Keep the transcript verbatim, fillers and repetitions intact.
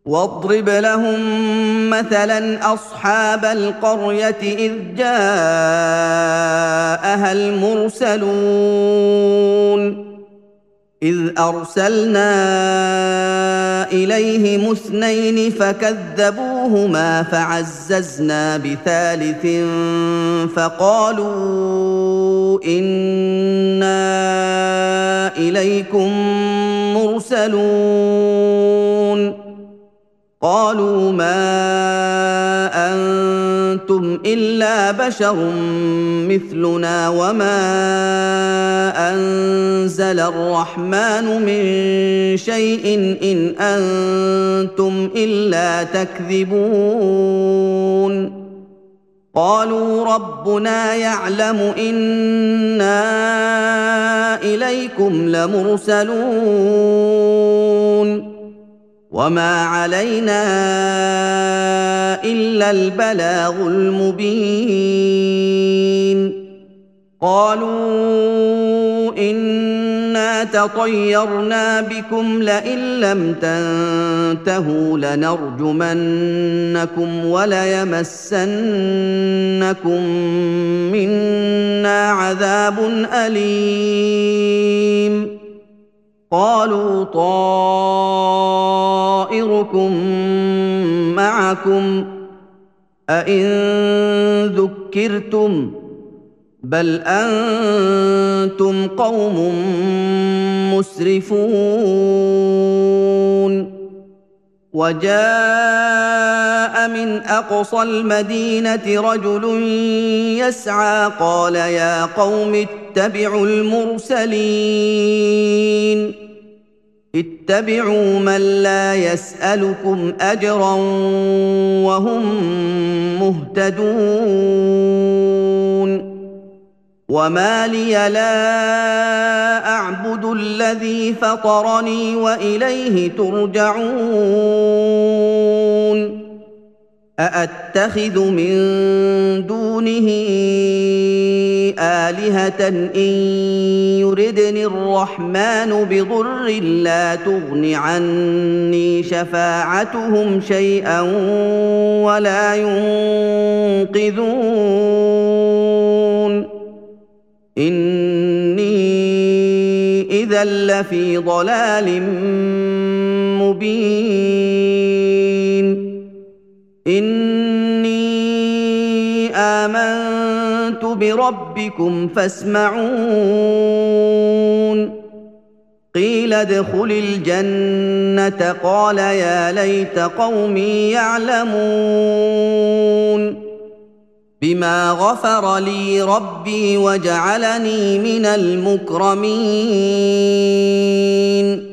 واضرب لهم مثلا أصحاب القرية إذ جاءها المرسلون إذ أرسلنا إليهم اثنين فكذبوهما فعززنا بثالث فقالوا إنا إليكم مرسلون قالوا ما أنتم إلا بشر مثلنا وما أنزل الرحمن من شيء إن أنتم إلا تكذبون قالوا ربنا يعلم إنا إليكم لمرسلون وما علينا إلا البلاغ المبين قالوا إنا تطيرنا بكم لئن لم تنتهوا لنرجمنكم وليمسنكم منا عذاب أليم قالوا طائركم معكم أئن ذكرتم بل أنتم قوم مسرفون وجاء من أقصى المدينة رجل يسعى قال يا قوم اتبعوا المرسلين اتبعوا من لا يسألكم أجرا وهم مهتدون وما لي لا أعبد الذي فطرني وإليه ترجعون أأتخذ من دونه آلهة إن يردني الرحمن بضر لا تغن عني شفاعتهم شيئا ولا ينقذون إني إذا لفي ضلال مبين إني آمنت بربكم فاسمعون قيل ادخل الجنة قال يا ليت قومي يعلمون بما غفر لي ربي وجعلني من المكرمين